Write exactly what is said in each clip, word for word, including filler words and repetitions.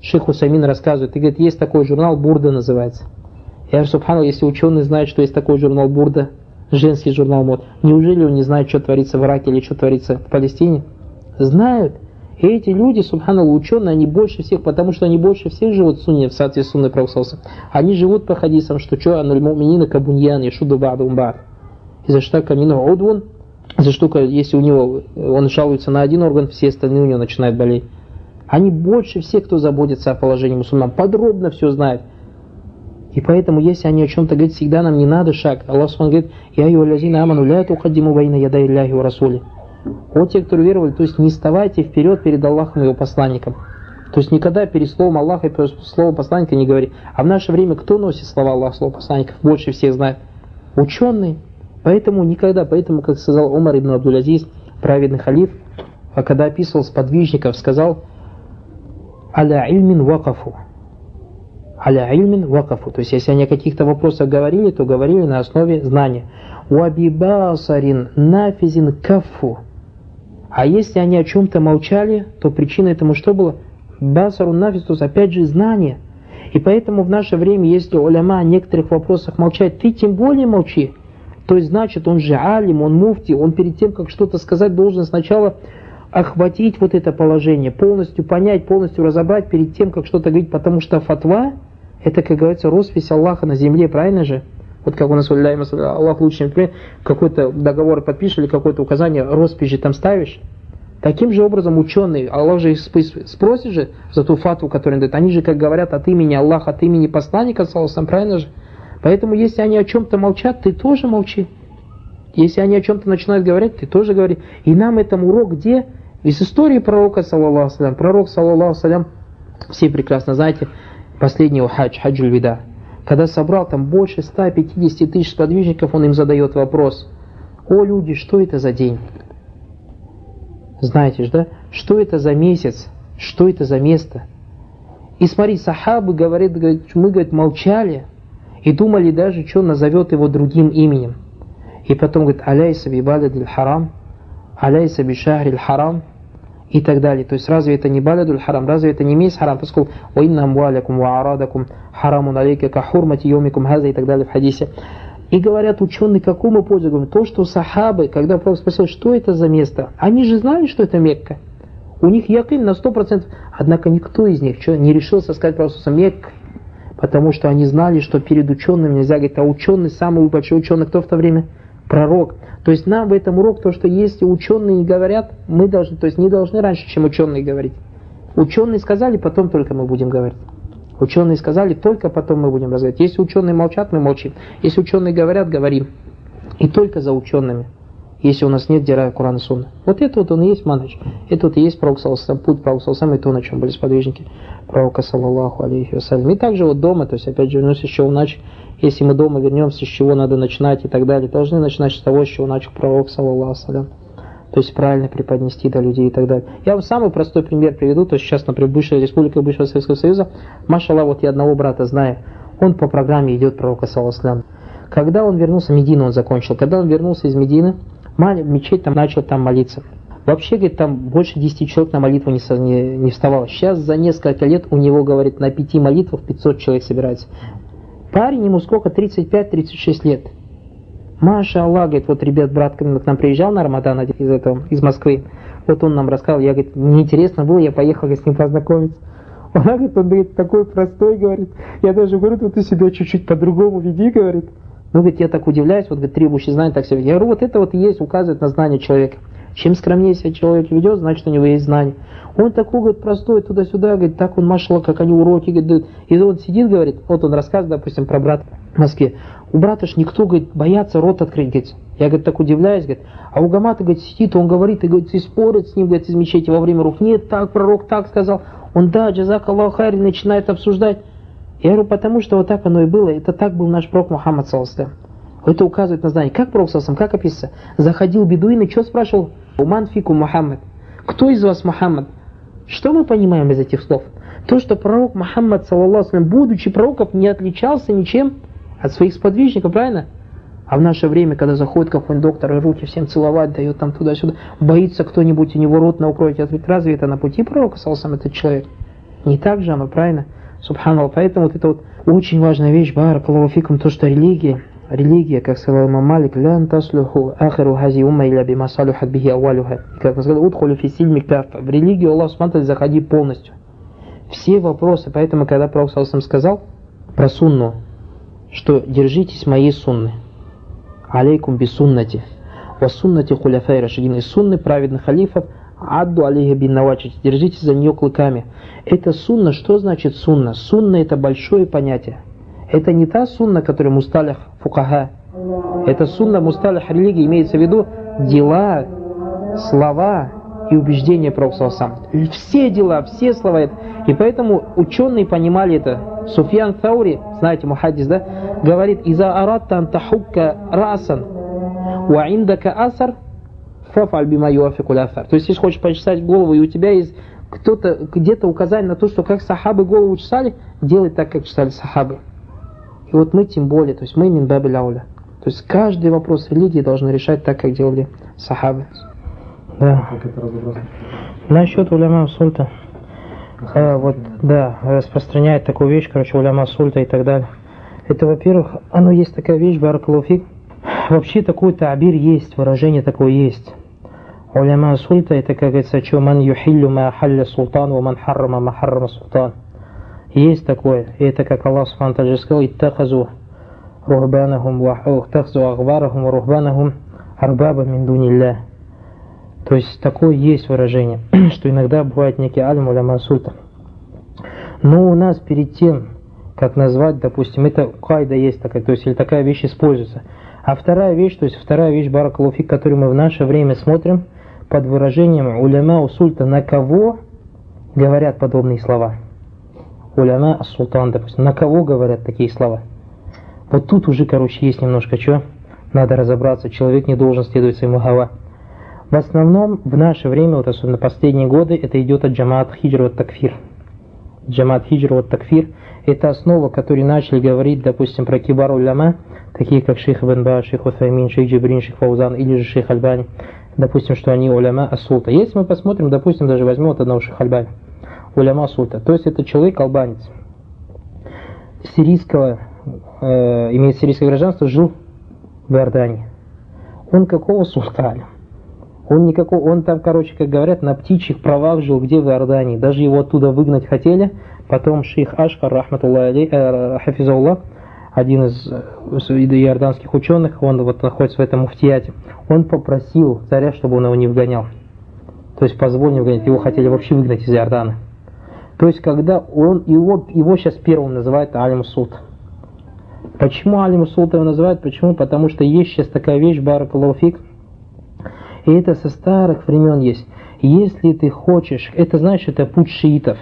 Шейх Усаймин рассказывает, и говорит, есть такой журнал, Бурда называется. Я говорю, субханаллах, если ученые знают, что есть такой журнал Бурда, женский журнал мод, неужели он не знает, что творится в Ираке или что творится в Палестине? Знают. И эти люди, субханаллах, ученые, они больше всех, потому что они больше всех живут в сунне, в соответствии с сунной пророка. Они живут по хадисам, что что, ануль муминина кабуньян, яшуду ба'дум ба'д. И за что камину удвун, за что, если у него, он жалуется на один орган, все остальные у него начинают болеть. Они больше всех, кто заботится о положении мусульман, подробно все знают. И поэтому, если они о чем-то говорят, всегда нам не надо шаг. Аллах субхану говорит, «Я юаллазина аману ля тухаддиму байна ядай илляхи ва расули». Вот те, кто веровали, то есть не вставайте вперед перед Аллахом и его посланником. То есть никогда перед словом Аллаха и перед словом посланника не говори. А в наше время кто носит слова Аллаха, слова посланников? Больше всех знает. Ученые. Поэтому никогда, поэтому, как сказал Умар ибн Абдул-Азиз, праведный халиф, а когда описывал сподвижников, сказал «Аля ильмин вакафу». Аля ильмин вакафу. То есть, если они о каких-то вопросах говорили, то говорили на основе знания. Уаби басарин нафизин кафу. А если они о чем-то молчали, то причиной этому что было? Басарун нафиз, то есть опять же знание. И поэтому в наше время, если уляма о некоторых вопросах молчать, ты тем более молчи. То есть, значит, он же алим, он муфти, он перед тем, как что-то сказать, должен сначала охватить вот это положение, полностью понять, полностью разобрать перед тем, как что-то говорить, потому что фатва, это, как говорится, роспись Аллаха на земле, правильно же? Вот как у нас, Аллах лучше, например, какой-то договор подпишешь или какое-то указание, роспись же там ставишь. Таким же образом ученые, Аллах же их спросит же за ту фатву, которую он дает, они же, как говорят, от имени Аллаха, от имени посланника, правильно же? Поэтому, если они о чем-то молчат, ты тоже молчи. Если они о чем-то начинают говорить, ты тоже говори. И нам это урок где? Из истории пророка, саллаллаху салям. Пророк, саллаллаху салям, все прекрасно знаете, последний хадж, хаджуль вида. Когда собрал там больше ста пятидесяти тысяч сподвижников, он им задает вопрос: «О, люди, что это за день?» Знаете же, да? Что это за месяц? Что это за место? И смотри, сахабы говорят, говорят, мы, говорит, молчали и думали даже, что назовет его другим именем. И потом говорит: «Аляйса би баладиль харам, аляйса би шахриль харам», и так далее. То есть разве это не баладуль харам, разве это не месяц харам, поскольку «Ва инна амвалякум ва арадакум харамун алейка ка хурмати йомикум хаза» и так далее в хадисе. И говорят ученые, какому пользу? Говорят, то, что сахабы, когда Пророк спросил, что это за место, они же знали, что это Мекка. У них якин на сто процентов. Однако никто из них что, не решился сказать Пророку Мекка, потому что они знали, что перед учеными нельзя говорить, а ученый, самый большой ученый, кто в то время? Пророк. То есть нам в этом урок, то, что если ученые не говорят, мы должны, то есть не должны раньше, чем ученые говорить. Ученые сказали, потом только мы будем говорить. Ученые сказали, только потом мы будем разговаривать. Если ученые молчат, мы молчим. Если ученые говорят, говорим. И только за учеными. Если у нас нет дира Курана Сунна. Вот это вот он и есть манхадж. Это вот и есть пророк саллаллаху, путь пророка саллаллаху, и то, на чем были сподвижники пророка саллаллаху алейхи вассалям. И также вот дома, то есть опять же, вернусь еще иначе. Если мы дома вернемся, с чего надо начинать и так далее, должны начинать с того, с чего начал пророк саллаллаху алейхи. То есть правильно преподнести до людей и так далее. Я вам самый простой пример приведу. То есть сейчас, например, бывшая республика бывшего Советского Союза, машаллах, вот я одного брата знаю, он по программе идет пророка саллаллаху алейхи. Когда он вернулся, Медину он закончил, когда он вернулся из Медины, мечеть там начал там молиться. Вообще, говорит, там больше десяти человек на молитву не, не, не вставало. Сейчас за несколько лет у него, говорит, на пяти молитвах пятьсот человек собирается. Парень, ему сколько? тридцать пять тридцать шесть лет. Маша Аллах, говорит, вот ребят, брат к нам приезжал на Рамадан из этого, из Москвы. Вот он нам рассказал, я, говорит, мне интересно было, я поехал с ним познакомиться. Он, говорит, он, говорит, такой простой, говорит. Я даже говорю, вот ты себя чуть-чуть по-другому веди, говорит. Ну, говорит, я так удивляюсь, вот, говорит, требующий знания так себя ведет. Я говорю, вот это вот и есть, указывает на знание человека. Чем скромнее себя человек ведет, значит, у него есть знание. Он такой, говорит, простой, туда-сюда, говорит, так он, машаллах, как они уроки, говорит, и он сидит, говорит, вот он рассказывает, допустим, про брата в Москве. У брата ж никто, говорит, боятся рот открыть, говорит. Я, говорит, так удивляюсь, говорит, а у Гамата, говорит, сидит, он говорит, и, говорит, и спорит с ним, говорит, из мечети во время рук. Нет, так, пророк так сказал. Он, да, джазак Аллаху хайр, начинает обсуждать. Я говорю, потому что вот так оно и было, это так был наш пророк Мухаммад, саллаллаху алейхи ва саллям. Это указывает на знание. Как пророк, саллаллаху алейхи ва саллям, как описывается? Заходил бедуин и что спрашивал? Уман фику Мухаммад. Кто из вас Мухаммад? Что мы понимаем из этих слов? То, что пророк Мухаммад, саллаллаху алейхи ва саллям, будучи пророком, не отличался ничем от своих сподвижников, правильно? А в наше время, когда заходит какой-нибудь доктор и руки всем целовать, дает там туда-сюда, боится кто-нибудь у него рот на укроет, разве это на пути пророка, саллаллаху алейхи ва саллям, этот человек? Не так же оно, правильно? Субханаллах. Поэтому вот это вот очень важная вещь, баракаллаху фикум, то, что религия, религия, как сказал имам Малик, лян таслюху ахиру хази умма илля бима салюхат бихи аввалюха. Как он сказал, удхулю фи сильми кафа. В религию Аллах субхану заходи полностью. Все вопросы, поэтому, когда Пророк саллаллаху алейхи сказал про сунну, что держитесь моей сунны, алейкум би суннати, ва суннати хуляфай рашидин, и сунны праведных халифов, адду алейха бин навачити, держитесь за нее клыками. Это сунна, что значит сунна? Сунна это большое понятие. Это не та сунна, которая мусталях фукаха. Это сунна мусталях религии, имеется в виду дела, слова и убеждения Пророка саллаллаху алейхи. Все дела, все слова. И поэтому ученые понимали это. Суфьян Таури, знаете, мухаддис, да, говорит: «Иза аратта ан тахукка расан, ва индака асар, фафаль бима юафикуль афар». То есть, если хочешь почесать голову, и у тебя есть кто-то, где-то указание на то, что как сахабы голову чесали, делай так, как чесали сахабы. И вот мы тем более, то есть мы мин бабиль ауля. То есть каждый вопрос религии должны решать так, как делали сахабы. Да. Насчет уляма сульта. А, вот, да, распространяет такую вещь, короче, уляма сульта и так далее. Это, во-первых, оно есть такая вещь, баракаллаху фик. Вообще такой табир есть, выражение такое есть. Уляма сульта это, как говорится, что ман юхиллю ма халля султан, ва ман харрама ма харрама султан. Есть такое. И это, как Аллах субхану ва тааля сказал: иттахазу рухбанахум ва иттахазу ахбарахум ва рухбанахум арбаба мин дунилля. То есть такое есть выражение, что иногда бывает некий алим уляма сульта. Но у нас перед тем, как назвать, допустим, это кайда есть такая, то есть или такая вещь используется. А вторая вещь, то есть вторая вещь, баракаллаху фик, которую мы в наше время смотрим под выражением уляма сульта, на кого говорят подобные слова. Уляма ас-султан, допустим, на кого говорят такие слова. Вот тут уже, короче, есть немножко что, надо разобраться, человек не должен следовать своему гава. В основном в наше время, вот особенно последние годы, это идет от джамаат хиджр вот такфир. Джамаат хиджр вот такфир – это основа, которую начали говорить, допустим, про кибар уляма, такие как шейх Ибн Баз, шейх Уthаймин, шейх Джибрин, шейх Фаузан или же шейх Альбани, допустим, что они уляма ас-султа. Если мы посмотрим, допустим, даже возьмем вот одного шейха Альбани, уляма ас-султа, то есть это человек албанец, сирийского, э, имеет сирийское гражданство, жил в Иордании. Он какого султана? Он никакого, он там, короче, как говорят, на птичьих правах жил, где в Иордании. Даже его оттуда выгнать хотели. Потом шейх Ашкар, рахматуллах алей, э, хафизауллах, один из иорданских ученых, он вот находится в этом муфтияте, он попросил царя, чтобы он его не выгонял. То есть позволил не выгонять, его хотели вообще выгнать из Иордана. То есть когда он, его, его сейчас первым называют алим султ. Почему алим султ его называют? Почему? Потому что есть сейчас такая вещь, баракаллаху фик, и это со старых времен есть. Если ты хочешь, это значит, это путь шиитов.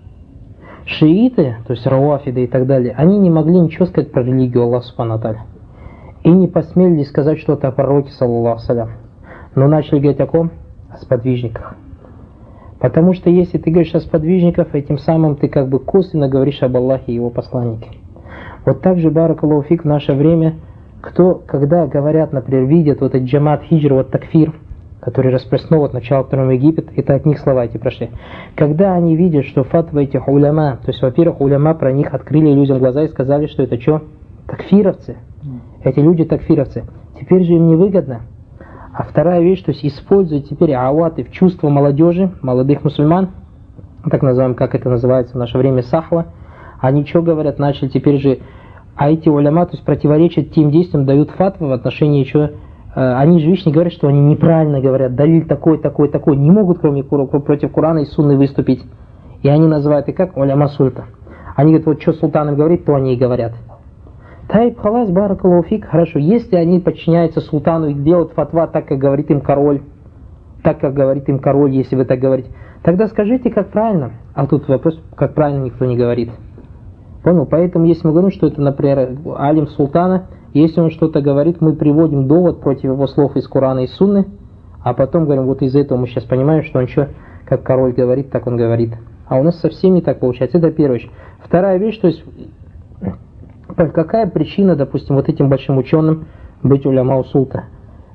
Шииты, то есть рауафиды и так далее, они не могли ничего сказать про религию Аллаха субхану ва тааля. И не посмели сказать что-то о пророке, саллаллаху салям. Но начали говорить о ком? О сподвижниках. Потому что если ты говоришь о сподвижниках, этим самым ты как бы косвенно говоришь об Аллахе и его посланнике. Вот так же, баракаллаху фик, в наше время, кто, когда говорят, например, видят вот этот джамаат хиджр, вот такфир, который распространил от начала второго Египет, это от них слова эти прошли. Когда они видят, что фатва этих уляма, то есть, во-первых, уляма про них открыли людям глаза и сказали, что это что? Такфировцы. Эти люди такфировцы. Теперь же им невыгодно. А вторая вещь, то есть используют теперь ауаты в чувство молодежи, молодых мусульман, так называем, как это называется в наше время, сахва. Они что говорят, начали теперь же, а эти уляма, то есть противоречат тем действиям, дают фатвы в отношении чего. Они же, видишь, не говорят, что они неправильно говорят, далиль такой, такой, такой, не могут кроме против Корана и Сунны выступить. И они называют, и как, уляма сульта. Они говорят, вот что султан им говорит, то они и говорят. Тайб халас, баракаллаху фик, хорошо, если они подчиняются султану и делают фатва так, как говорит им король, так, как говорит им король, если вы так говорите, тогда скажите, как правильно. А тут вопрос, как правильно никто не говорит. Понял? Поэтому, если мы говорим, что это, например, алим султана, если он что-то говорит, мы приводим довод против его слов из Корана и Сунны, а потом говорим, вот из этого мы сейчас понимаем, что он что, как король говорит, так он говорит. А у нас совсем не так получается. Это первая вещь. Вторая вещь, то есть, какая причина, допустим, вот этим большим ученым быть уляма султа?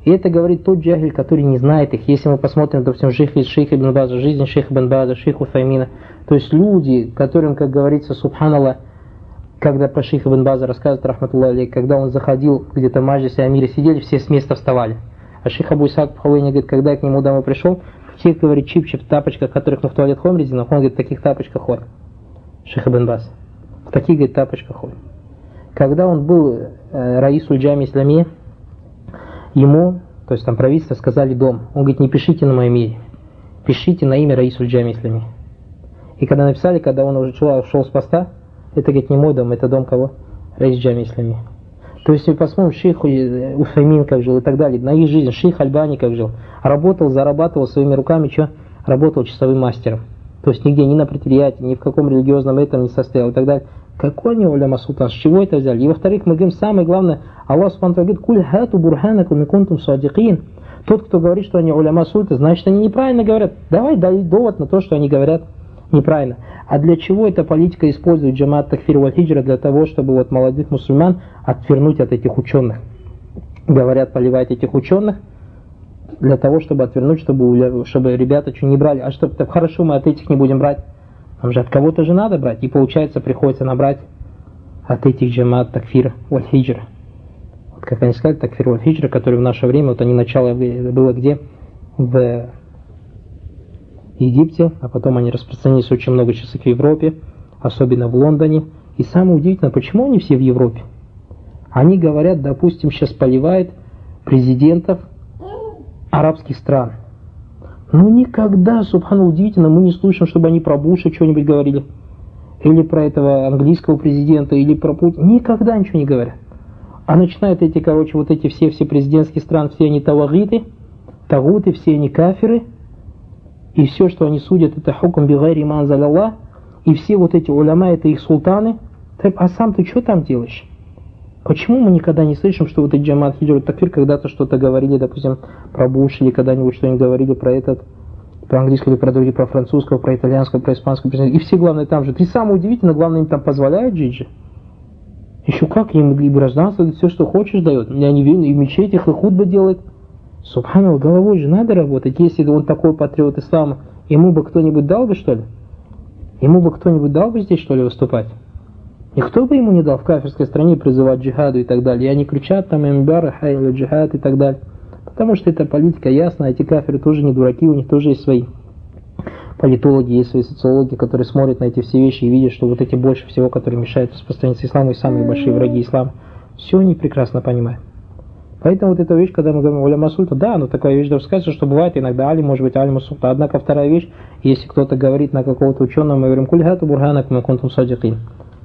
И это говорит тот джахиль, который не знает их. Если мы посмотрим, допустим, шейх, шейх Ибн База, жизнь шейха Ибн База, шейха Уфаймина, то есть люди, которым, как говорится, субханаллах, когда про шейха Ибн База рассказывают, рахматуллах алейх, когда он заходил где-то в маджлисе амире, сидели, все с места вставали. А шейх Абу Исаак Бхавейни говорит, когда я к нему домой пришел, в тех, говорит, чипчик в тапочках, в которых мы в туалет ходим резиновых, он говорит, в таких тапочках ходит. Шейх Ибн Баз. В таких, говорит, тапочках ходит. Когда он был э, раисуль джами исламия, ему, то есть там правительство, сказали дом. Он говорит, не пишите на моем имя, пишите на имя раисуль джами исламия. И когда написали, когда он уже ушел с поста, это, говорит, не мой дом, это дом кого? Раис джами исламия. То есть, мы посмотрим, шейх Уфаймин как жил и так далее, на их жизнь, шейх Альбани как жил. Работал, зарабатывал своими руками, что? Работал часовым мастером. То есть, нигде, ни на предприятии, ни в каком религиозном этом не состоял и так далее. Какой они уляма султан, с чего это взяли? И во-вторых, мы говорим, самое главное, Аллах субхану говорит, куль хату бурханакум икунтум садикин. Тот, кто говорит, что они уляма султан, значит, они неправильно говорят. Давай дай довод на то, что они говорят неправильно. А для чего эта политика использует джамаат такфир валь хиджра? Для того, чтобы вот молодых мусульман отвернуть от этих ученых. Говорят, поливать этих ученых, для того, чтобы отвернуть, чтобы, чтобы ребята что не брали. А чтобы так хорошо, мы от этих не будем брать. Нам же от кого-то же надо брать. И получается, приходится набрать от этих джамаат такфир валь хиджра. Вот как они сказали, такфир валь хиджра, который в наше время, вот они начало было где? В Египте, а потом они распространились очень много сейчас в Европе, особенно в Лондоне. И самое удивительное, почему они все в Европе? Они говорят, допустим, сейчас поливают президентов арабских стран. Но никогда, субхану, удивительно, мы не слышим, чтобы они про Буша что-нибудь говорили. Или про этого английского президента, или про Путина. Никогда ничего не говорят. А начинают эти, короче, вот эти все, все президентские страны, все они тавагиты, тагуты, все они кафиры. И все, что они судят, это хукм бигайри ма анзаляллах. И все вот эти уляма, это их султаны. А сам ты что там делаешь? Почему мы никогда не слышим, что вот эти джамаат хиджра такфир когда-то что-то говорили, допустим, про Буш, или когда-нибудь что-нибудь говорили про этот, про английского, или про другие, про французского, про итальянского, про испанского президента. И все, главное, там же. Ты самое удивительное, главное, им там позволяют жить же. Еще как, им и гражданство, и все, что хочешь, дает. Я не верю, и в мечетях, и хутбы делает. Субханаллах, головой же надо работать. Если он такой патриот ислама, ему бы кто-нибудь дал бы, что ли? Ему бы кто-нибудь дал бы здесь, что ли, выступать? Никто бы ему не дал в кафирской стране призывать джихаду и так далее. И они кричат там имбара, хайля джихад и так далее. Потому что эта политика ясна, эти кафиры тоже не дураки, у них тоже есть свои политологи, есть свои социологи, которые смотрят на эти все вещи и видят, что вот эти больше всего, которые мешают распространиться исламу, и самые большие враги ислама, все они прекрасно понимают. Поэтому вот эта вещь, когда мы говорим уляма султа, да, но такая вещь даже сказать, что бывает иногда али, может быть алима султа. Однако вторая вещь, если кто-то говорит на какого-то ученого, мы говорим куль хату бурханакум икунтум садикин.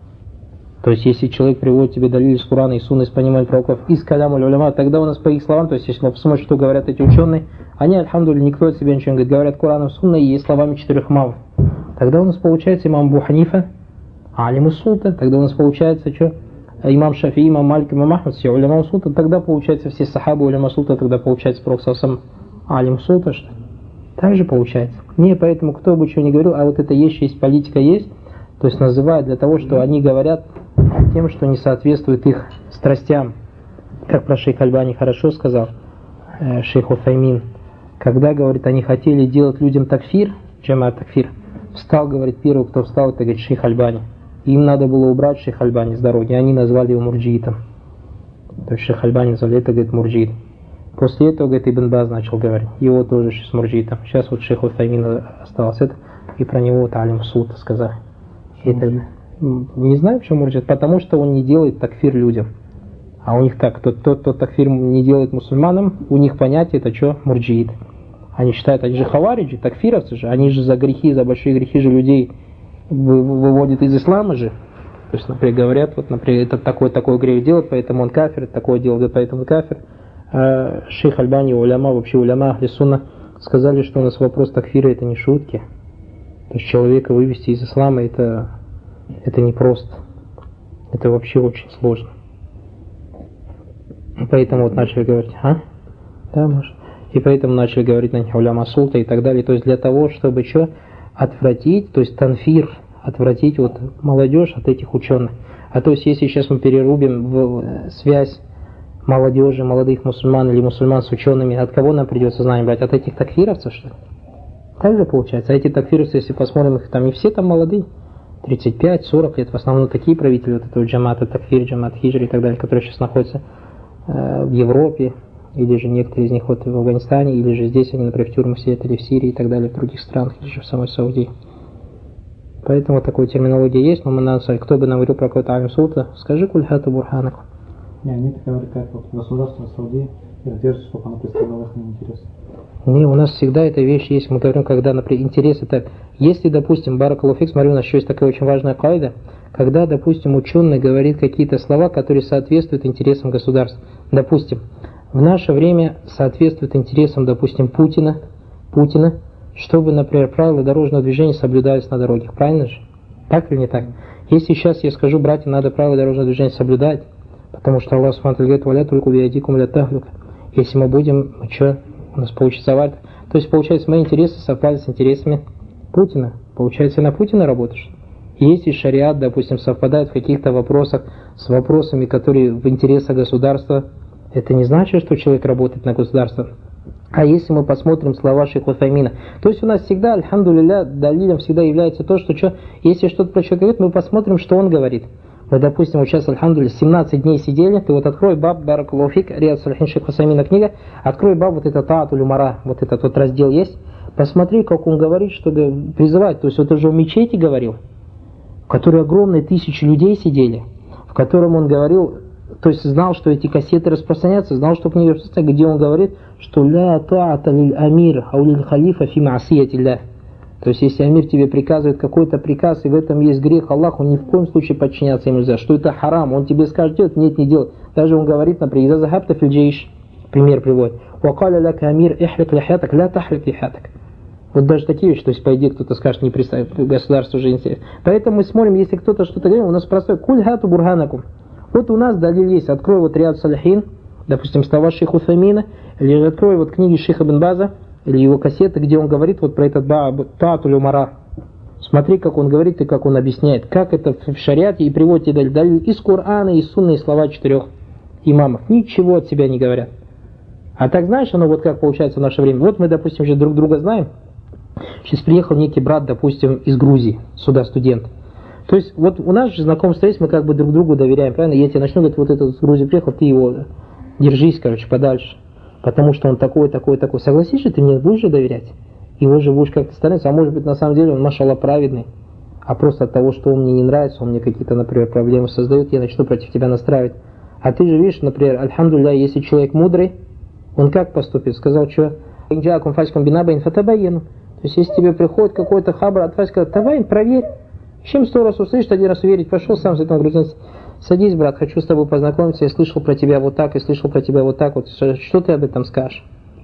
То есть, если человек приводит тебе далиль из Корана и сунны, из понимания пророков, из каляму уляма, тогда у нас по их словам, то есть, если мы посмотрим, что говорят эти ученые, они, альхамдулилля, никто от себя ничего не говорит, говорят Кораном, сунной и словами четырех имамов. Тогда у нас получается имам Абу Ханифа, алим султа, тогда у нас получается что? Имам Шафи, имам Малик, имам Ахмад, все уляма султа, тогда получается все сахабы уляма султа, тогда получается пророк сам алим султа, что ли? Так же получается. Не, поэтому кто бы что ни говорил, а вот это есть, есть политика есть, то есть называют для того, что они говорят тем, что не соответствует их страстям. Как про шейх Альбани хорошо сказал э, шейх Уфаймин, когда, говорит, они хотели делать людям такфир, джамаат такфир, встал, говорит, первый, кто встал, это, говорит, шейх Альбани. Им надо было убрать шейх Альбани с дороги, они назвали его мурджиитом. То есть шейх Альбани назвали это, говорит, мурджиит. После этого, говорит, Ибн Баз начал говорить, его тоже с мурджиитом. Сейчас вот шейх Уфаймин осталось это, и про него вот алим суд сказал. Это, не знаю, почему мурджиит, потому что он не делает такфир людям. А у них так, тот, тот, кто такфир не делает мусульманам, у них понятие это что? Мурджиит. Они считают, они же хавариджи, такфировцы же, они же за грехи, за большие грехи же людей выводят из ислама же. То есть, например, говорят, вот, например, этот такой такой грех делает, поэтому он кафир, это такое делает, поэтому он кафир. А шейх Альбани, уляма, вообще уляма ахли сунна сказали, что у нас вопрос такфира это не шутки. То есть человека вывести из ислама это, это непросто. Это вообще очень сложно. И поэтому вот начали говорить, а? Да, может. И поэтому начали говорить на них уляма султа и так далее. То есть для того, чтобы что? Отвратить, то есть танфир, отвратить вот молодежь от этих ученых. А то есть если сейчас мы перерубим в связь молодежи, молодых мусульман или мусульман с учеными, от кого нам придется знание брать? От этих такфировцев, что ли? Так же получается. А эти такфировцы, если посмотрим, их там не все там молодые, тридцать пять сорок лет, в основном такие правители вот этого джамата, такфир, джамат, хиджр и так далее, которые сейчас находятся э, в Европе, или же некоторые из них вот в Афганистане, или же здесь они, например, в тюрьмах сидят, или в Сирии и так далее, в других странах, или же в самой Саудии. Поэтому такая терминология есть, но мы надо сказать, кто бы нам говорил про какой-то алим сута, скажи куль хату бурханаку. Не, они так говорят, как вот государство Саудии держит, чтобы оно представляло их интересы. Не, у нас всегда эта вещь есть, мы говорим, когда, например, интерес это, если, допустим, баракаллаху фик, смотри, у нас еще есть такая очень важная кайда, когда, допустим, ученый говорит какие-то слова, которые соответствуют интересам государства. Допустим, в наше время соответствует интересам, допустим, Путина, Путина, чтобы, например, правила дорожного движения соблюдались на дорогах. Правильно же? Так или не так? Если сейчас я скажу, братья, надо правила дорожного движения соблюдать, потому что Аллах Субхану говорит, «Валя только биядикум ля тахлюка». Если мы будем, ну что, у нас получится авария. То есть, получается, мои интересы совпали с интересами Путина. Получается, на Путина работаешь. Если шариат, допустим, совпадает в каких-то вопросах с вопросами, которые в интересах государства, это не значит, что человек работает на государство. А если мы посмотрим слова шейха Утаймина, то есть у нас всегда, альхамдулилля, далилем всегда является то, что, что если что-то про человека говорит, мы посмотрим, что он говорит. Мы, допустим, вот сейчас, альхамдулилля, семнадцать дней сидели, ты вот открой баб, баракаллаху фик, Риад Салихин шейха Утаймина книга, открой баб, вот это таатуль умара, вот этот вот раздел есть, посмотри, как он говорит, что призывает, то есть вот уже в мечети говорил, в которой огромные тысячи людей сидели, в котором он говорил, то есть знал, что эти кассеты распространятся, знал, что книга распространяется, где он говорит, что «ля таата лиль амир, ау лиль халифа фи маасиятилля». То есть, если амир тебе приказывает какой-то приказ, и в этом есть грех Аллаху, ни в коем случае подчиняться ему нельзя. Что это харам, он тебе скажет делать, нет, не делать. Даже он говорит, например, «Иза захабта фил джейш», пример приводит, «Вакаля ляка амир, ихлик ляхятак, ля тахлик ляхятак». Вот даже такие вещи, то есть, по идее, кто-то скажет, не представь, государство уже интересно. Поэтому мы смотрим, если кто-то что-то говорит, у нас простой «Куль хату бурханакум». Вот у нас далиль есть, открой вот Риад Салихин, допустим, слова шейха Утаймина, или открой вот книги шейха Ибн База, или его кассеты, где он говорит вот про этот таатуль умара. Смотри, как он говорит и как он объясняет, как это в шариате, и приводит далиль, далиль из Корана, из сунны, и слова четырех имамов. Ничего от себя не говорят. А так знаешь, оно вот как получается в наше время. Вот мы, допустим, сейчас друг друга знаем. Сейчас приехал некий брат, допустим, из Грузии, сюда студент. То есть, вот у нас же знакомство есть, мы как бы друг другу доверяем, правильно? Я тебе начну говорить, вот этот из Грузии приехал, ты его держись, короче, подальше. Потому что он такой, такой, такой. Согласись же, ты мне будешь же доверять? Его же будешь как-то стараться, а может быть, на самом деле, он, машаллах, праведный. А просто от того, что он мне не нравится, он мне какие-то, например, проблемы создает, я начну против тебя настраивать. А ты же видишь, например, альхамдулилля, если человек мудрый, он как поступит? Сказал, что «Инджакум фаськум бинабайн фатабайену». То есть, если тебе приходит какой-то хабар от фаська, давай, проверь. Чем сто раз услышишь, один раз уверить, пошел сам с этим грузинцем. Садись, брат, хочу с тобой познакомиться, я слышал про тебя вот так, и слышал про тебя вот так, вот что ты об этом скажешь?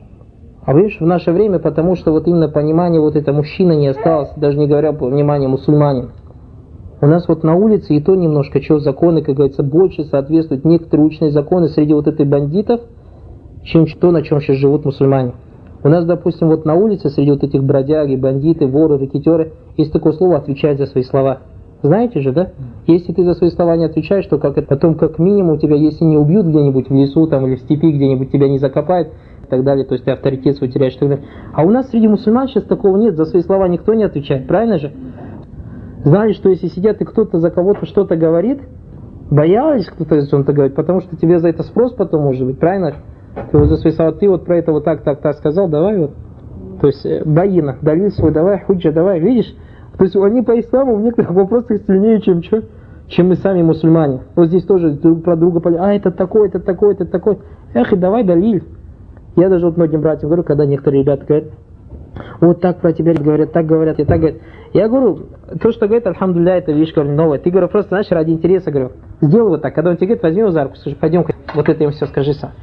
А видишь, в наше время, потому что вот именно понимание вот это мужчина не осталось, даже не говоря по вниманию мусульманин. У нас вот на улице и то немножко, что законы, как говорится, больше соответствуют некоторые учные законы среди вот этой бандитов, чем то, на чем сейчас живут мусульмане. У нас, допустим, вот на улице среди вот этих бродяги, бандиты, воры, рэкетёры, есть такое слово «отвечать за свои слова». Знаете же, да? Если ты за свои слова не отвечаешь, то как это, потом как минимум тебя, если не убьют где-нибудь в лесу там, или в степи, где-нибудь тебя не закопают и так далее, то есть ты авторитет свой теряешь и так далее. А у нас среди мусульман сейчас такого нет, за свои слова никто не отвечает, правильно же? Знали, что если сидят и кто-то за кого-то что-то говорит, боялись кто-то за что-то говорит, потому что тебе за это спрос потом может быть, правильно? Ты вот за свои слова, ты вот про это вот так, так, так сказал, давай вот. То есть баина, далиль свой, давай, худжа, давай, видишь? То есть они по исламу в некоторых вопросах сильнее, чем что? Чем мы сами мусульмане. Вот здесь тоже друг про друга поли, а это такой, это такой, это такой. Эх, и давай далиль. Я даже вот многим братьям говорю, когда некоторые ребята говорят, вот так про тебя говорят, так говорят, и так говорят. Я говорю, то, что говорит, альхамдулилля, это вещь, говорю, новая. Ты, говорю, просто, знаешь, ради интереса, говорю, сделай вот так. Когда он тебе говорит, возьми его за руку, скажи, пойдем, вот это им все скажи сам.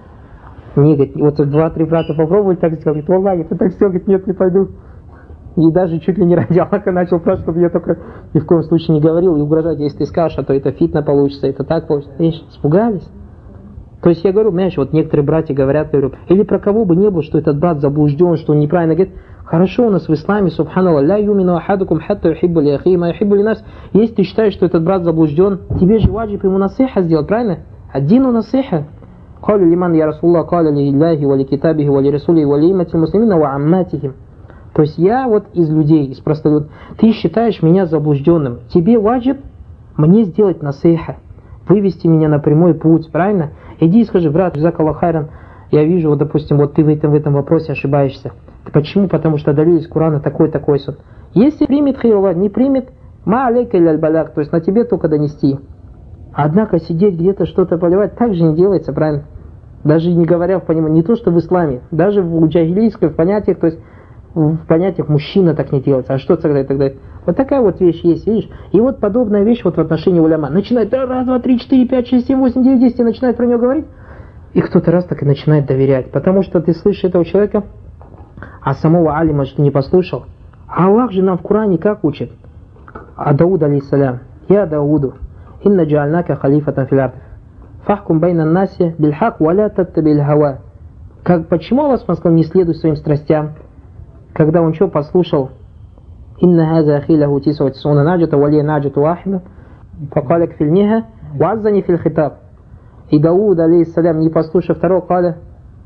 Не, говорит, вот два-три брата попробовали так сделать, говорит, валлахи, ты так все, говорит, нет, не пойду. И даже чуть ли не ради Аллаха начал спрашивать, чтобы я только ни в коем случае не говорил и угрожать, если ты скажешь, а то это фитна получится, это так получится. Видишь, испугались. То есть я говорю, знаешь, вот некоторые братья говорят, говорю, или про кого бы не было, что этот брат заблужден, что он неправильно говорит, хорошо у нас в исламе, субханаллах, ля юмину ахадукум хатта юхиббу ли ахи, ма юхиббу ли нас. Если ты считаешь, что этот брат заблужден, тебе же ваджиб ему насиха сделать, правильно? Аддину насиха. قالوا لمن يا رسول الله قال لله ولكتابه ولرسوله ولأئمة المسلمين وعاماتهم. То есть я вот из людей, из простолюдов, ты считаешь меня заблужденным, тебе ваджиб мне сделать насиха, вывести меня на прямой путь, правильно? Иди и скажи: брат, джазакаллаху хайран, я вижу, вот, допустим, вот ты в этом, в этом вопросе ошибаешься. Почему? Потому что далиль из Корана такой-такой сон. Если примет хайрулlah, не примет, ма алейка иляль баляг, то есть на тебе только донести. Однако сидеть где-то что-то поливать так же не делается, правильно? Даже не говоря в понимании, не то что в исламе, даже в джахилийских понятиях, то есть в понятиях мужчина так не делается, а что тогда и тогда? Вот такая вот вещь есть, видишь? И вот подобная вещь вот в отношении уляма. Начинает раз, два, три, четыре, пять, шесть, семь, восемь, девять, десять, и начинает про него говорить, и кто-то раз так и начинает доверять, потому что ты слышишь этого человека, а самого алима же ты не послушал. А Аллах же нам в Коране как учит? А Дауд алейхиссалям: я Дауду, инна джаальнака халифатан фил ард, фахкум байна наси бильхак валя таттабиль хава. Как, почему Аллах сказал: не следуй своим страстям? Когда он что послушал? Инна хаза ахилаху тису ва тисуна наджата валия наджату вахида, факалек фильниха, ваззани фил хитаб. И Дауд алейхиссалям, не послушав второго, каля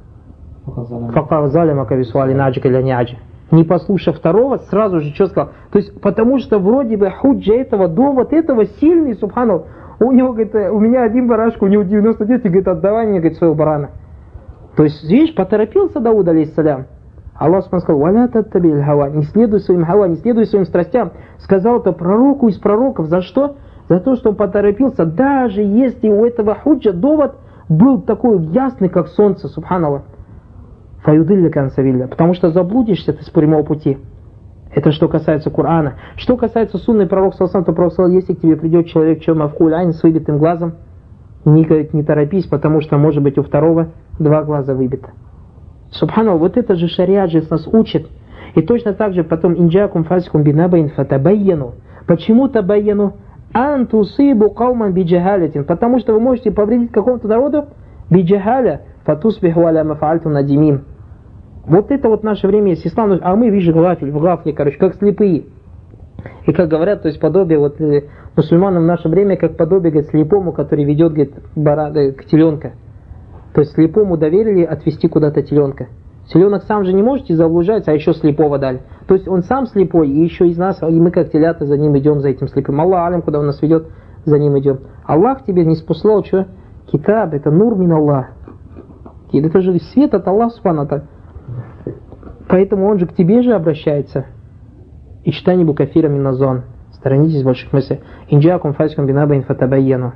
факал залимака висуали наджика или няджи. Не послушав второго, сразу же что сказал? То есть, потому что вроде бы худжа этого, довод этого сильный, субханаллах. У него, говорит, у меня один барашка, у него девяносто девять, и говорит, отдавай мне, говорит, своего барана. То есть, видишь, поторопился Дауд алейхиссалям. Аллах сказал: валя таттабиль хава, не следуй своим хава, не следуй своим страстям. Сказал это пророку из пророков. За что? За то, что он поторопился, даже если у этого худжа довод был такой ясный, как солнце, субханаллах. Фаюдилля кансавилля, потому что заблудишься ты с прямого пути. Это что касается Корана. Что касается сунны пророка саллаллаху алейхи ва саллям, то пророк сказал: если к тебе придет человек, чем мавкуль айн, с выбитым глазом, не, говорит, не торопись, потому что может быть у второго два глаза выбито. Субханаллах, вот это же шариат же нас учит. И точно так же потом инджакум фасикум бинабайн фатабайяну. Почему табайяну? Антусибу кауман биджахалятин. Потому что вы можете повредить какому-то народу биджахаля, фатусбиху аля мафаальту надимин. Вот это вот наше время есть ислам, а мы, видишь, гафель, в гафле, короче, как слепые. И как говорят, то есть подобие вот мусульманам в наше время, как подобие, говорит, слепому, который ведет, говорит, барада, к теленка. То есть слепому доверили отвести куда-то теленка. Теленок сам же не может и заблуждается, а еще слепого дали. То есть он сам слепой, и еще из нас, и мы как телята за ним идем, за этим слепым. Аллах алим, куда он нас ведет, за ним идем. Аллах тебе не спускал, что? Китаб, это нур мин Аллах. И это же свет от Аллаха субхану ва тааля. Поэтому он же к тебе же обращается. И читание букафира миназон. Сторонитесь больших мыслей. Инджакум фасикум бинабайн фатабайяну.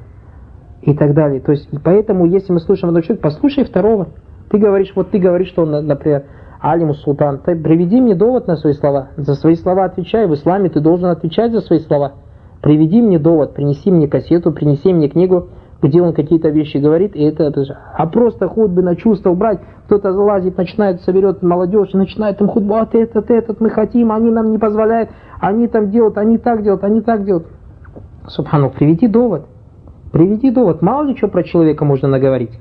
И так далее. То есть, и поэтому, если мы слушаем одного человека, послушай второго. Ты говоришь, вот ты говоришь, что он, например, алиму султан. Ты приведи мне довод на свои слова. За свои слова отвечай. В исламе ты должен отвечать за свои слова. Приведи мне довод, принеси мне кассету, принеси мне книгу, где он какие-то вещи говорит, и это, это же. А просто худбы на чувства брать, кто-то залазит, начинает, соберет молодежь, и начинает им худбу: а ты этот, этот, мы хотим, они нам не позволяют, они там делают, они так делают, они так делают. Субхану, приведи довод. Приведи довод. Мало ли что про человека можно наговорить.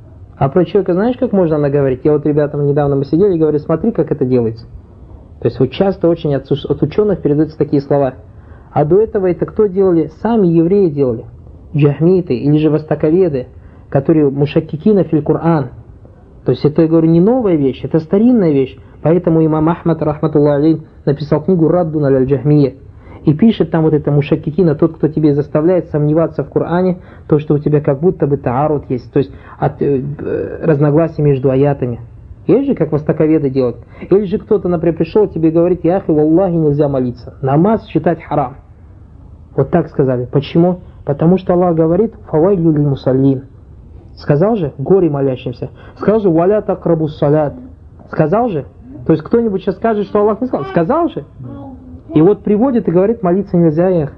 А про человека знаешь, как можно наговорить? Я вот ребятам недавно мы сидели и говорю: смотри, как это делается. То есть вот часто очень от, от ученых передаются такие слова. А до этого это кто делали? Сами евреи делали. Джахмиты или же востоковеды, которые мушаккикина фил Коран. То есть это, я говорю, не новая вещь, это старинная вещь. Поэтому имам Ахмад, рахматуллах алейх, написал книгу «Раддун аль джахмия». И пишет там вот это мушаккикина, тот, кто тебе заставляет сомневаться в Коране, то, что у тебя как будто бы таарут есть, то есть от, э, разногласий между аятами. Есть же, как востоковеды делают. Или же кто-то, например, пришел тебе и говорит: яхи, валлахи, нельзя молиться. Намаз считать харам. Вот так сказали. Почему? Потому что Аллах говорит: фавайлю лиль мусаллин. Сказал же: горе молящимся. Сказал же: валя такрабу салят. Сказал же. То есть кто-нибудь сейчас скажет, что Аллах не сказал. Сказал же. И вот приводит и говорит: молиться нельзя их.